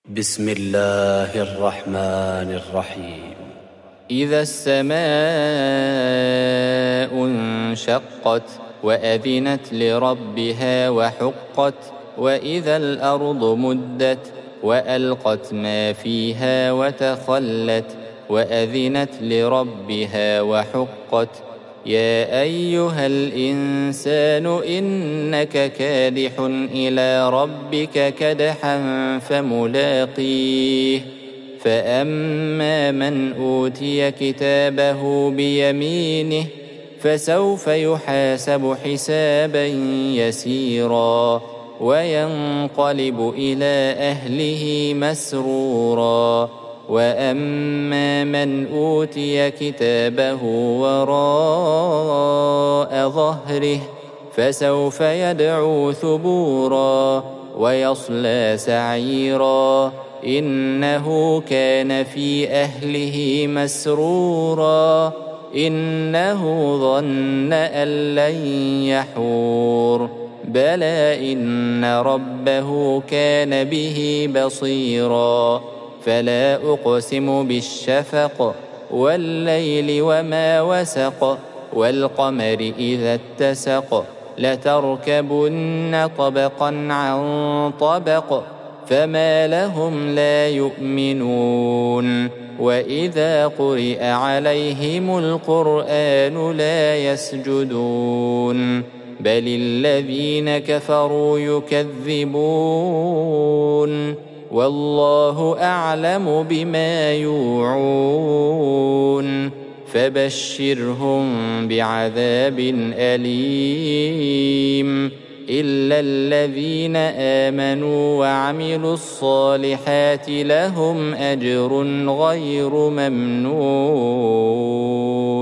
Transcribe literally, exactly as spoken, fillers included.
بسم الله الرحمن الرحيم. إذا السماء انشقت وأذنت لربها وحقت وإذا الأرض مدت وألقت ما فيها وتخلت وأذنت لربها وحقت يا أيها الإنسان إنك كادح إلى ربك كدحا فملاقيه فأما من أوتي كتابه بيمينه فسوف يحاسب حسابا يسيرا وينقلب إلى أهله مسرورا وأما من أوتي كتابه وراء ظهره فسوف يدعو ثبورا ويصلى سعيرا إنه كان في أهله مسرورا إنه ظن أن لن يحور بلى إن ربه كان به بصيرا فلا أقسم بالشفق والليل وما وسق والقمر إذا اتسق لتركبن طبقا عن طبق فما لهم لا يؤمنون وإذا قرئ عليهم القرآن لا يسجدون بل الذين كفروا يكذبون والله أعلم بما يوعون فبشرهم بعذاب أليم إلا الذين آمنوا وعملوا الصالحات لهم أجر غير ممنون.